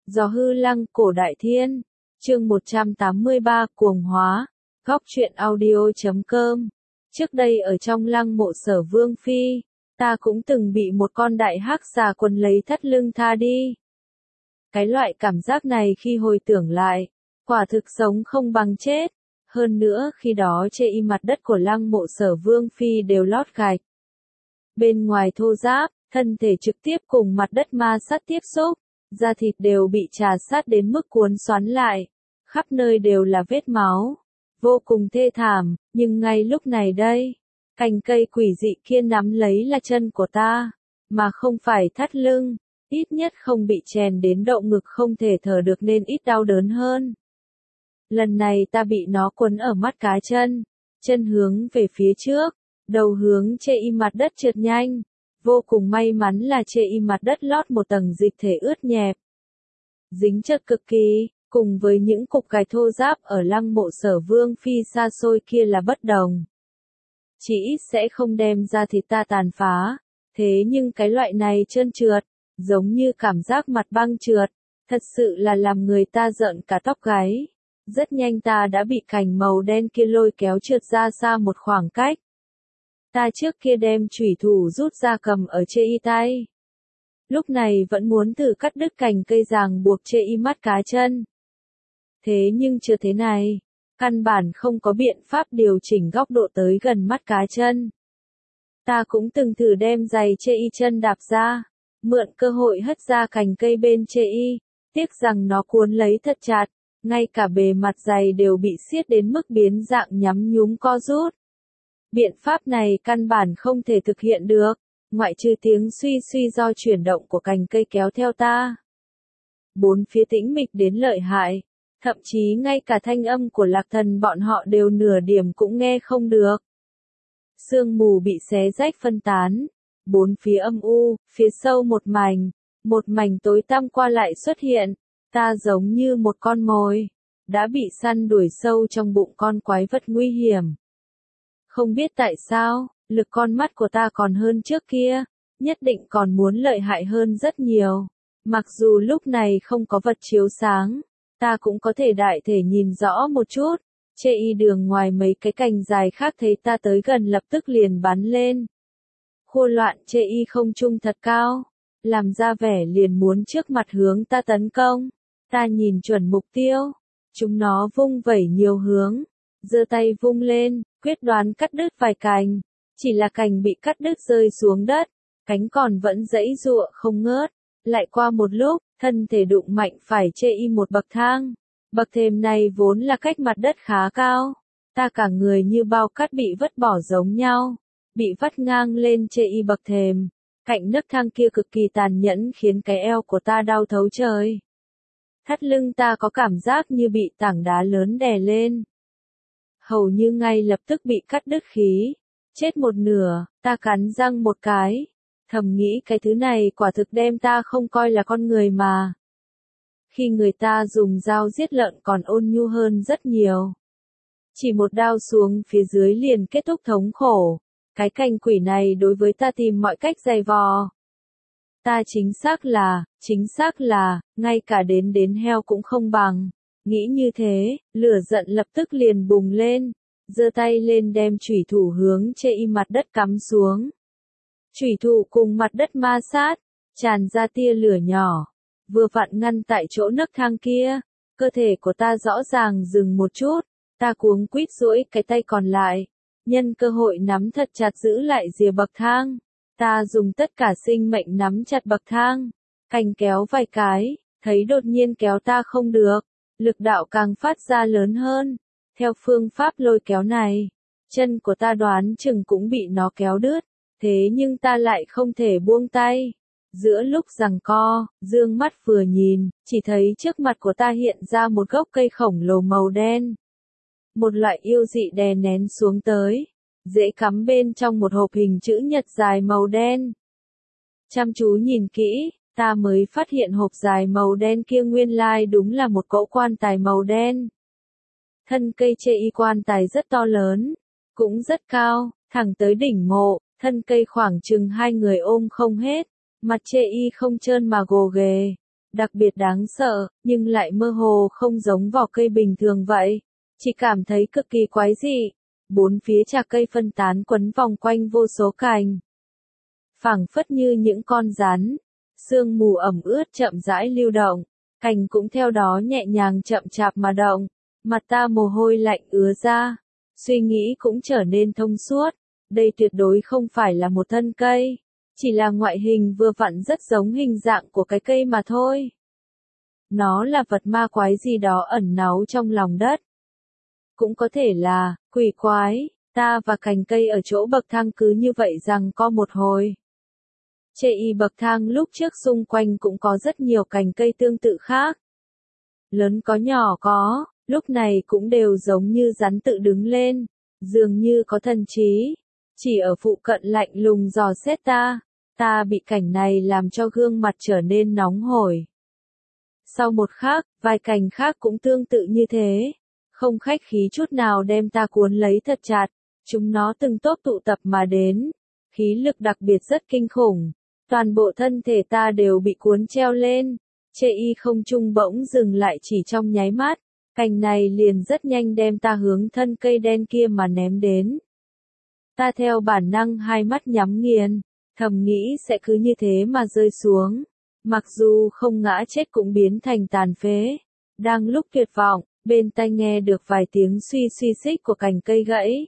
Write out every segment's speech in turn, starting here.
Gió hư lăng cổ đại thiên. Chương 183 cuồng hóa. Góc truyện audio.com. Trước đây ở trong lăng mộ Sở Vương phi, ta cũng từng bị một con đại hắc xà quấn lấy thắt lưng tha đi. Cái loại cảm giác này khi hồi tưởng lại, quả thực sống không bằng chết. Hơn nữa khi đó chê y mặt đất của lăng mộ Sở Vương phi đều lót gạch. Bên ngoài thô ráp, thân thể trực tiếp cùng mặt đất ma sát tiếp xúc, da thịt đều bị trà sát đến mức cuốn xoắn lại, khắp nơi đều là vết máu, vô cùng thê thảm, nhưng ngay lúc này đây, cành cây quỷ dị kia nắm lấy là chân của ta, mà không phải thắt lưng, ít nhất không bị chèn đến độ ngực không thể thở được nên ít đau đớn hơn. Lần này ta bị nó quấn ở mắt cá chân hướng về phía trước, đầu hướng chê y mặt đất trượt nhanh. Vô cùng may mắn là chê y mặt đất lót một tầng dịch thể ướt nhẹp. Dính chất cực kỳ, cùng với những cục gạch thô ráp ở lăng mộ Sở Vương phi xa xôi kia là bất đồng. Chỉ ít sẽ không đem ra thịt ta tàn phá, thế nhưng cái loại này trơn trượt, giống như cảm giác mặt băng trượt, thật sự là làm người ta rợn cả tóc gáy. Rất nhanh ta đã bị cành màu đen kia lôi kéo trượt ra xa một khoảng cách. Ta trước kia đem chủy thủ rút ra cầm ở chê y tay. Lúc này vẫn muốn thử cắt đứt cành cây ràng buộc chê y mắt cá chân. Thế nhưng chưa thế này, căn bản không có biện pháp điều chỉnh góc độ tới gần mắt cá chân. Ta cũng từng thử đem giày chê y chân đạp ra, mượn cơ hội hất ra cành cây bên chê y, tiếc rằng nó cuốn lấy thật chặt, ngay cả bề mặt giày đều bị siết đến mức biến dạng nhắm nhúm co rút. Biện pháp này căn bản không thể thực hiện được, ngoại trừ tiếng suy suy do chuyển động của cành cây kéo theo ta. Bốn phía tĩnh mịch đến lợi hại, thậm chí ngay cả thanh âm của Lạc Thần bọn họ đều nửa điểm cũng nghe không được. Sương mù bị xé rách phân tán, bốn phía âm u, phía sâu một mảnh tối tăm qua lại xuất hiện, ta giống như một con mồi, đã bị săn đuổi sâu trong bụng con quái vật nguy hiểm. Không biết tại sao, lực con mắt của ta còn hơn trước kia, nhất định còn muốn lợi hại hơn rất nhiều. Mặc dù lúc này không có vật chiếu sáng, ta cũng có thể đại thể nhìn rõ một chút. Chê y đường ngoài mấy cái cành dài khác thấy ta tới gần lập tức liền bắn lên. Khua loạn chê y không trung thật cao, làm ra vẻ liền muốn trước mặt hướng ta tấn công. Ta nhìn chuẩn mục tiêu, chúng nó vung vẩy nhiều hướng, giơ tay vung lên, quyết đoán cắt đứt vài cành, chỉ là cành bị cắt đứt rơi xuống đất, cánh còn vẫn giãy giụa không ngớt. Lại qua một lúc, thân thể đụng mạnh phải chê y một bậc thang. Bậc thềm này vốn là cách mặt đất khá cao, ta cả người như bao cát bị vứt bỏ giống nhau, bị vắt ngang lên chê y bậc thềm. Cạnh nấc thang kia cực kỳ tàn nhẫn khiến cái eo của ta đau thấu trời. Thắt lưng ta có cảm giác như bị tảng đá lớn đè lên. Hầu như ngay lập tức bị cắt đứt khí, chết một nửa, ta cắn răng một cái, thầm nghĩ cái thứ này quả thực đem ta không coi là con người mà. Khi người ta dùng dao giết lợn còn ôn nhu hơn rất nhiều. Chỉ một đao xuống phía dưới liền kết thúc thống khổ, cái cành quỷ này đối với ta tìm mọi cách giày vò. Ta chính xác là, ngay cả đến heo cũng không bằng. Nghĩ như thế, lửa giận lập tức liền bùng lên, giơ tay lên đem chủy thủ hướng chê y mặt đất cắm xuống. Chủy thủ cùng mặt đất ma sát, tràn ra tia lửa nhỏ, vừa vặn ngăn tại chỗ nấc thang kia. Cơ thể của ta rõ ràng dừng một chút, ta cuống quýt duỗi cái tay còn lại, nhân cơ hội nắm thật chặt giữ lại rìa bậc thang. Ta dùng tất cả sinh mệnh nắm chặt bậc thang, cành kéo vài cái, thấy đột nhiên kéo ta không được. Lực đạo càng phát ra lớn hơn. Theo phương pháp lôi kéo này, chân của ta đoán chừng cũng bị nó kéo đứt. Thế nhưng ta lại không thể buông tay. Giữa lúc giằng co, dương mắt vừa nhìn, chỉ thấy trước mặt của ta hiện ra một gốc cây khổng lồ màu đen. Một loại yêu dị đè nén xuống tới, dễ cắm bên trong một hộp hình chữ nhật dài màu đen. Chăm chú nhìn kỹ, ta mới phát hiện hộp dài màu đen kia nguyên lai đúng là một cỗ quan tài màu đen. Thân cây chê y quan tài rất to lớn, cũng rất cao, thẳng tới đỉnh mộ, thân cây khoảng chừng hai người ôm không hết, mặt chê y không trơn mà gồ ghề, đặc biệt đáng sợ, nhưng lại mơ hồ không giống vỏ cây bình thường vậy. Chỉ cảm thấy cực kỳ quái dị. Bốn phía chạc cây phân tán quấn vòng quanh vô số cành. Phảng phất như những con rắn. Sương mù ẩm ướt chậm rãi lưu động. Cành cũng theo đó nhẹ nhàng chậm chạp mà động. Mặt ta mồ hôi lạnh ứa ra. Suy nghĩ cũng trở nên thông suốt. Đây tuyệt đối không phải là một thân cây. Chỉ là ngoại hình vừa vặn rất giống hình dạng của cái cây mà thôi. Nó là vật ma quái gì đó ẩn náu trong lòng đất. Cũng có thể là quỷ quái. Ta và cành cây ở chỗ bậc thang cứ như vậy rằng co một hồi. Trên bậc thang lúc trước xung quanh cũng có rất nhiều cành cây tương tự khác. Lớn có nhỏ có, lúc này cũng đều giống như rắn tự đứng lên, dường như có thần trí. Chỉ ở phụ cận lạnh lùng dò xét ta bị cảnh này làm cho gương mặt trở nên nóng hổi. Sau một khắc, vài cành khác cũng tương tự như thế, không khách khí chút nào đem ta cuốn lấy thật chặt, chúng nó từng tốp tụ tập mà đến, khí lực đặc biệt rất kinh khủng, toàn bộ thân thể ta đều bị cuốn treo lên, trên không trung bỗng dừng lại chỉ trong nháy mắt, cành này liền rất nhanh đem ta hướng thân cây đen kia mà ném đến. Ta theo bản năng hai mắt nhắm nghiền, thầm nghĩ sẽ cứ như thế mà rơi xuống. Mặc dù không ngã chết cũng biến thành tàn phế. Đang lúc tuyệt vọng, bên tai nghe được vài tiếng suy suy xích của cành cây gãy.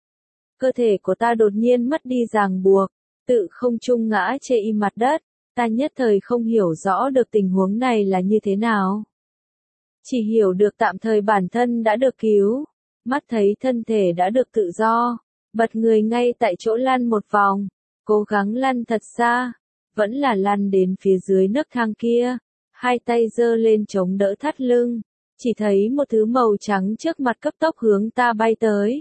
Cơ thể của ta đột nhiên mất đi ràng buộc, tự không trung ngã trên mặt đất. Ta nhất thời không hiểu rõ được tình huống này là như thế nào. Chỉ hiểu được tạm thời bản thân đã được cứu, mắt thấy thân thể đã được tự do, bật người ngay tại chỗ lăn một vòng, cố gắng lăn thật xa, vẫn là lăn đến phía dưới nấc thang kia, hai tay giơ lên chống đỡ thắt lưng, chỉ thấy một thứ màu trắng trước mặt cấp tốc hướng ta bay tới.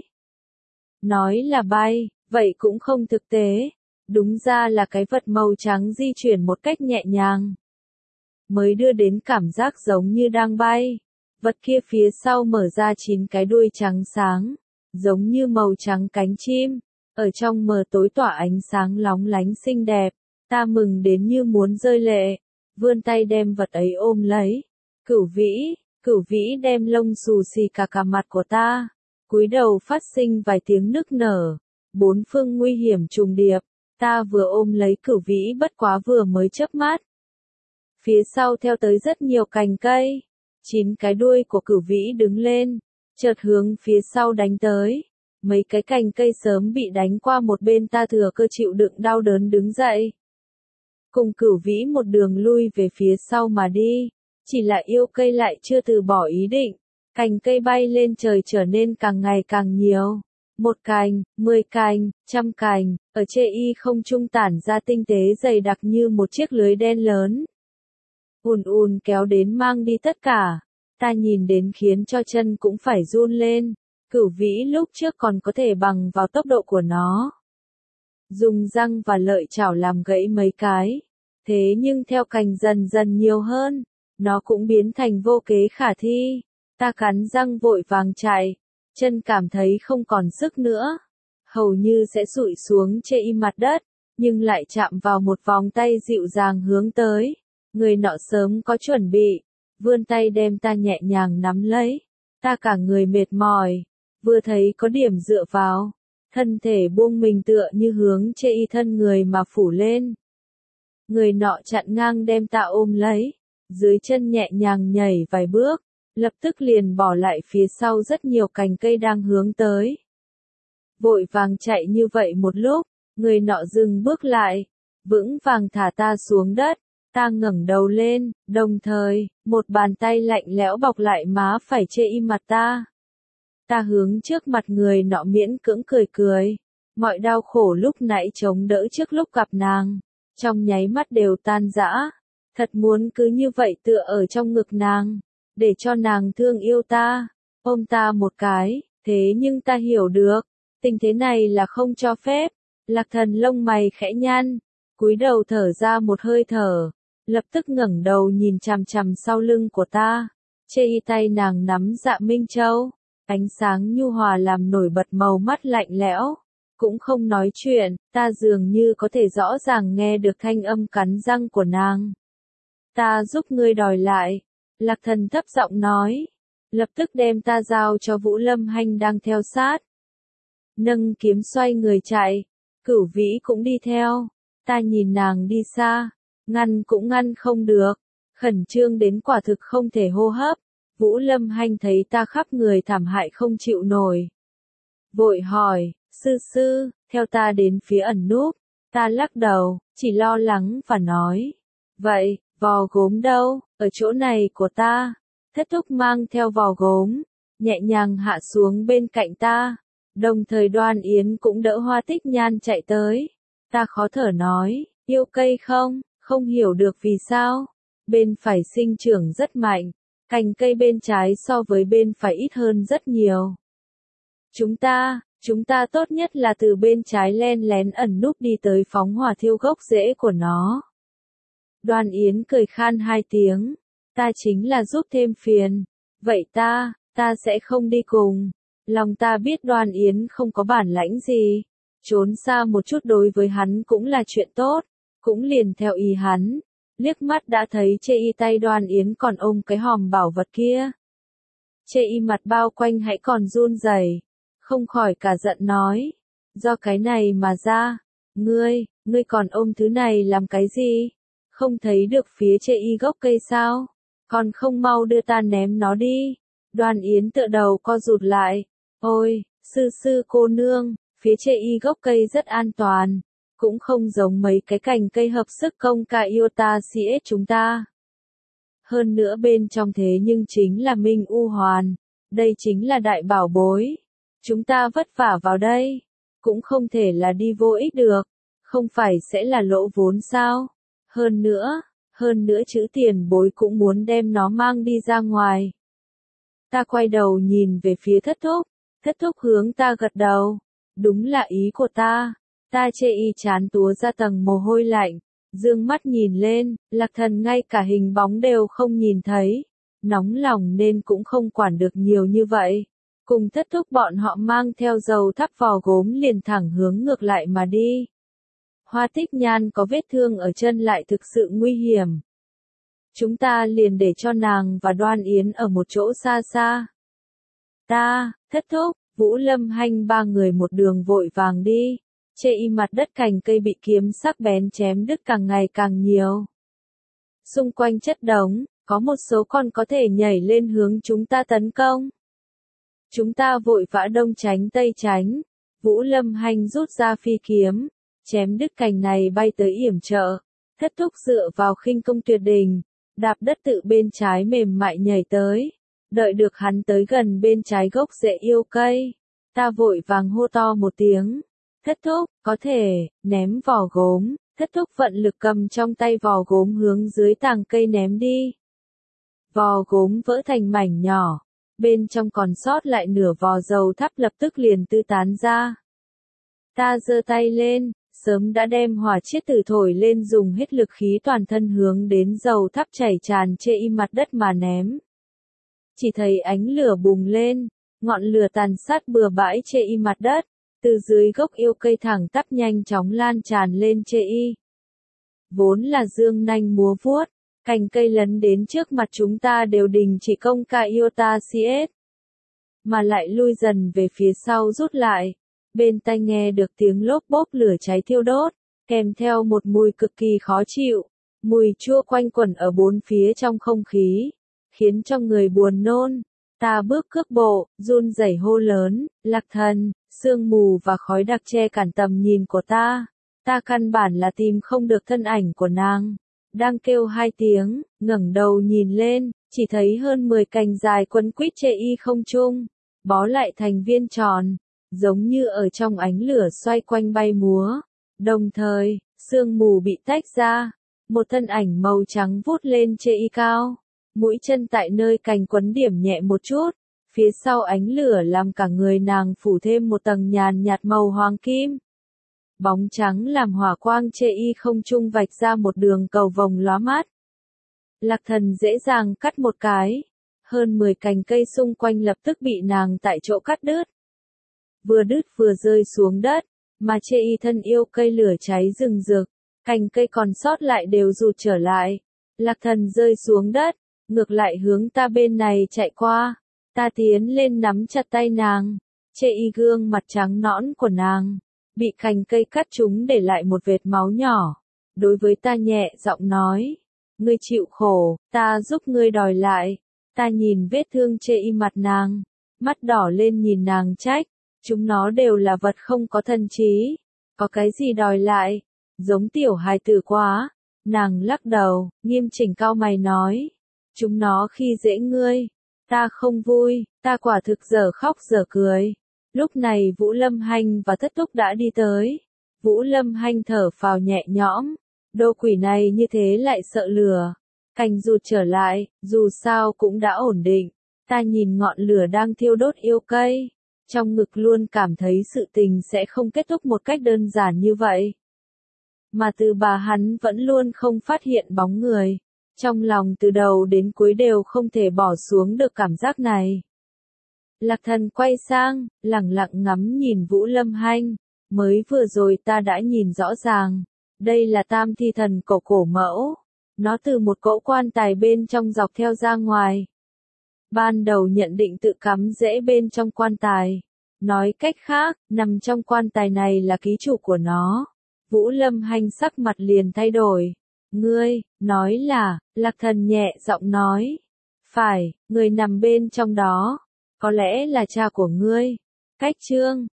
Nói là bay, vậy cũng không thực tế, đúng ra là cái vật màu trắng di chuyển một cách nhẹ nhàng, mới đưa đến cảm giác giống như đang bay. Vật kia phía sau mở ra 9 cái đuôi trắng sáng, giống như màu trắng cánh chim, ở trong mờ tối tỏa ánh sáng lóng lánh xinh đẹp, ta mừng đến như muốn rơi lệ, vươn tay đem vật ấy ôm lấy. Cửu vĩ đem lông xù xì cả mặt của ta, cúi đầu phát sinh vài tiếng nức nở, bốn phương nguy hiểm trùng điệp, ta vừa ôm lấy cửu vĩ bất quá vừa mới chớp mắt. Phía sau theo tới rất nhiều cành cây. 9 cái đuôi của cửu vĩ đứng lên, chợt hướng phía sau đánh tới. Mấy cái cành cây sớm bị đánh qua một bên ta thừa cơ chịu đựng đau đớn đứng dậy. Cùng cửu vĩ một đường lui về phía sau mà đi, chỉ là yêu cây lại chưa từ bỏ ý định. Cành cây bay lên trời trở nên càng ngày càng nhiều. 1 cành, 10 cành, 100 cành, ở trên không trung tản ra tinh tế dày đặc như một chiếc lưới đen lớn. Ùn kéo đến mang đi tất cả, ta nhìn đến khiến cho chân cũng phải run lên, cửu vĩ lúc trước còn có thể bằng vào tốc độ của nó. Dùng răng và lợi chảo làm gãy mấy cái, thế nhưng theo cành dần dần nhiều hơn, nó cũng biến thành vô kế khả thi, ta cắn răng vội vàng chạy, chân cảm thấy không còn sức nữa, hầu như sẽ rụi xuống trên mặt đất, nhưng lại chạm vào một vòng tay dịu dàng hướng tới. Người nọ sớm có chuẩn bị, vươn tay đem ta nhẹ nhàng nắm lấy, ta cả người mệt mỏi, vừa thấy có điểm dựa vào, thân thể buông mình tựa như hướng trên thân người mà phủ lên. Người nọ chặn ngang đem ta ôm lấy, dưới chân nhẹ nhàng nhảy vài bước, lập tức liền bỏ lại phía sau rất nhiều cành cây đang hướng tới. Vội vàng chạy như vậy một lúc, người nọ dừng bước lại, vững vàng thả ta xuống đất. Ta ngẩng đầu lên, đồng thời, một bàn tay lạnh lẽo bọc lại má phải trên mặt ta. Ta hướng trước mặt người nọ miễn cưỡng cười. Mọi đau khổ lúc nãy chống đỡ trước lúc gặp nàng, trong nháy mắt đều tan rã. Thật muốn cứ như vậy tựa ở trong ngực nàng, để cho nàng thương yêu ta, ôm ta một cái, thế nhưng ta hiểu được, tình thế này là không cho phép. Lạc Thần lông mày khẽ nhăn, cúi đầu thở ra một hơi thở. Lập tức ngẩng đầu nhìn chằm chằm sau lưng của ta, trên tay nàng nắm Dạ Minh Châu, ánh sáng nhu hòa làm nổi bật màu mắt lạnh lẽo, cũng không nói chuyện, ta dường như có thể rõ ràng nghe được thanh âm cắn răng của nàng. Ta giúp ngươi đòi lại. Lạc Thần thấp giọng nói. Lập tức đem ta giao cho Vũ Lâm Hanh đang theo sát. Nâng kiếm xoay người chạy. Cửu Vĩ cũng đi theo. Ta nhìn nàng đi xa. Ngăn cũng ngăn không được. Khẩn trương đến quả thực không thể hô hấp. Vũ Lâm Hanh thấy ta khắp người thảm hại không chịu nổi. Vội hỏi, sư, theo ta đến phía ẩn núp. Ta lắc đầu, chỉ lo lắng và nói. Vậy, vò gốm đâu, ở chỗ này của ta. Thất thúc mang theo vò gốm, nhẹ nhàng hạ xuống bên cạnh ta. Đồng thời Đoan Yến cũng đỡ Hoa Tích Nhan chạy tới. Ta khó thở nói, yêu cây không hiểu được vì sao. Bên phải sinh trưởng rất mạnh, cành cây bên trái so với bên phải ít hơn rất nhiều. Chúng ta tốt nhất là từ bên trái len lén ẩn núp đi tới phóng hỏa thiêu gốc rễ của nó. Đoan Yến cười khan hai tiếng, ta chính là giúp thêm phiền, vậy ta sẽ không đi cùng. Lòng ta biết Đoan Yến không có bản lãnh gì, trốn xa một chút đối với hắn cũng là chuyện tốt, cũng liền theo ý hắn. Liếc mắt đã thấy Chê Y tay Đoan Yến còn ôm cái hòm bảo vật kia. Chê Y mặt bao quanh hãy còn run rẩy, không khỏi cả giận nói, do cái này mà ra, ngươi còn ôm thứ này làm cái gì? Không thấy được phía Chê Y gốc cây sao? Còn không mau đưa ta ném nó đi. Đoan Yến tựa đầu co rụt lại, ôi, sư cô nương, phía Chê Y gốc cây rất an toàn. Cũng không giống mấy cái cành cây hợp sức công ca iota CS chúng ta. Hơn nữa bên trong thế nhưng chính là Minh U Hoàn. Đây chính là đại bảo bối. Chúng ta vất vả vào đây. Cũng không thể là đi vô ích được. Không phải sẽ là lỗ vốn sao? Hơn nữa chữ tiền bối cũng muốn đem nó mang đi ra ngoài. Ta quay đầu nhìn về phía thất thúc hướng ta gật đầu. Đúng là ý của ta. Ta Chê Y chán túa ra tầng mồ hôi lạnh, dương mắt nhìn lên, Lạc Thần ngay cả hình bóng đều không nhìn thấy, nóng lòng nên cũng không quản được nhiều như vậy. Cùng thất thúc bọn họ mang theo dầu thắp vò gốm liền thẳng hướng ngược lại mà đi. Hoa Tích Nhan có vết thương ở chân lại thực sự nguy hiểm. Chúng ta liền để cho nàng và Đoan Yến ở một chỗ xa xa. Ta, thất thúc, Vũ Lâm Hanh ba người một đường vội vàng đi. Chê Y mặt đất cành cây bị kiếm sắc bén chém đứt càng ngày càng nhiều. Xung quanh chất đống, có một số con có thể nhảy lên hướng chúng ta tấn công. Chúng ta vội vã đông tránh tây tránh. Vũ Lâm Hanh rút ra phi kiếm, chém đứt cành này bay tới yểm trợ. Thất thúc dựa vào khinh công tuyệt đỉnh, đạp đất tự bên trái mềm mại nhảy tới. Đợi được hắn tới gần bên trái gốc rễ yêu cây, ta vội vàng hô to một tiếng. Thất thúc, có thể, ném vò gốm. Thất thúc vận lực cầm trong tay vò gốm hướng dưới tàng cây ném đi. Vò gốm vỡ thành mảnh nhỏ. Bên trong còn sót lại nửa vò dầu thắp lập tức liền tư tán ra. Ta giơ tay lên, sớm đã đem hỏa chiết tử thổi lên dùng hết lực khí toàn thân hướng đến dầu thắp chảy tràn Chê Y mặt đất mà ném. Chỉ thấy ánh lửa bùng lên, ngọn lửa tàn sát bừa bãi Chê Y mặt đất. Từ dưới gốc yêu cây thẳng tắp nhanh chóng lan tràn lên Chê Y. Vốn là dương nanh múa vuốt, cành cây lấn đến trước mặt chúng ta đều đình chỉ công ca iota CS. Mà lại lui dần về phía sau rút lại. Bên tai nghe được tiếng lốp bốp lửa cháy thiêu đốt, kèm theo một mùi cực kỳ khó chịu. Mùi chua quanh quẩn ở bốn phía trong không khí, khiến cho người buồn nôn. Ta bước cước bộ, run rẩy hô lớn, Lạc Thần, sương mù và khói đặc che cản tầm nhìn của ta. Ta căn bản là tìm không được thân ảnh của nàng. Đang kêu hai tiếng, ngẩng đầu nhìn lên, chỉ thấy hơn 10 cành dài quấn quýt Chê Y không trung, bó lại thành viên tròn, giống như ở trong ánh lửa xoay quanh bay múa. Đồng thời, sương mù bị tách ra, một thân ảnh màu trắng vút lên Chê Y cao. Mũi chân tại nơi cành quấn điểm nhẹ một chút, phía sau ánh lửa làm cả người nàng phủ thêm một tầng nhàn nhạt màu hoàng kim. Bóng trắng làm hỏa quang Chê Y không trung vạch ra một đường cầu vồng lóa mắt. Lạc Thần dễ dàng cắt một cái, hơn 10 cành cây xung quanh lập tức bị nàng tại chỗ cắt đứt. Vừa đứt vừa rơi xuống đất, mà Chê Y thân yêu cây lửa cháy rừng rực, cành cây còn sót lại đều rụt trở lại. Lạc Thần rơi xuống đất, ngược lại hướng ta bên này chạy qua. Ta tiến lên nắm chặt tay nàng, chê y gương mặt trắng nõn của nàng, bị cành cây cắt trúng để lại một vệt máu nhỏ. Đối với ta nhẹ giọng nói, ngươi chịu khổ, ta giúp ngươi đòi lại. Ta nhìn vết thương chê y mặt nàng, mắt đỏ lên nhìn nàng trách, chúng nó đều là vật không có thân trí, có cái gì đòi lại, giống tiểu hài tử quá. Nàng lắc đầu, nghiêm chỉnh cau mày nói, chúng nó khi dễ ngươi. Ta không vui, ta quả thực giờ khóc giờ cười. Lúc này Vũ Lâm Hanh và Thất Túc đã đi tới. Vũ Lâm Hanh thở phào nhẹ nhõm, đô quỷ này như thế lại sợ lửa. Cành rụt trở lại, dù sao cũng đã ổn định. Ta nhìn ngọn lửa đang thiêu đốt yêu cây, trong ngực luôn cảm thấy sự tình sẽ không kết thúc một cách đơn giản như vậy. Mà từ bà hắn vẫn luôn không phát hiện bóng người. Trong lòng từ đầu đến cuối đều không thể bỏ xuống được cảm giác này. Lạc Thần quay sang, lẳng lặng ngắm nhìn Vũ Lâm Hanh. Mới vừa rồi ta đã nhìn rõ ràng. Đây là tam thi thần cổ mẫu. Nó từ một cỗ quan tài bên trong dọc theo ra ngoài. Ban đầu nhận định tự cắm rễ bên trong quan tài. Nói cách khác, nằm trong quan tài này là ký chủ của nó. Vũ Lâm Hanh sắc mặt liền thay đổi. Ngươi, nói là, Lạc Thần nhẹ giọng nói. Phải, người nằm bên trong đó. Có lẽ là cha của ngươi. Cách chương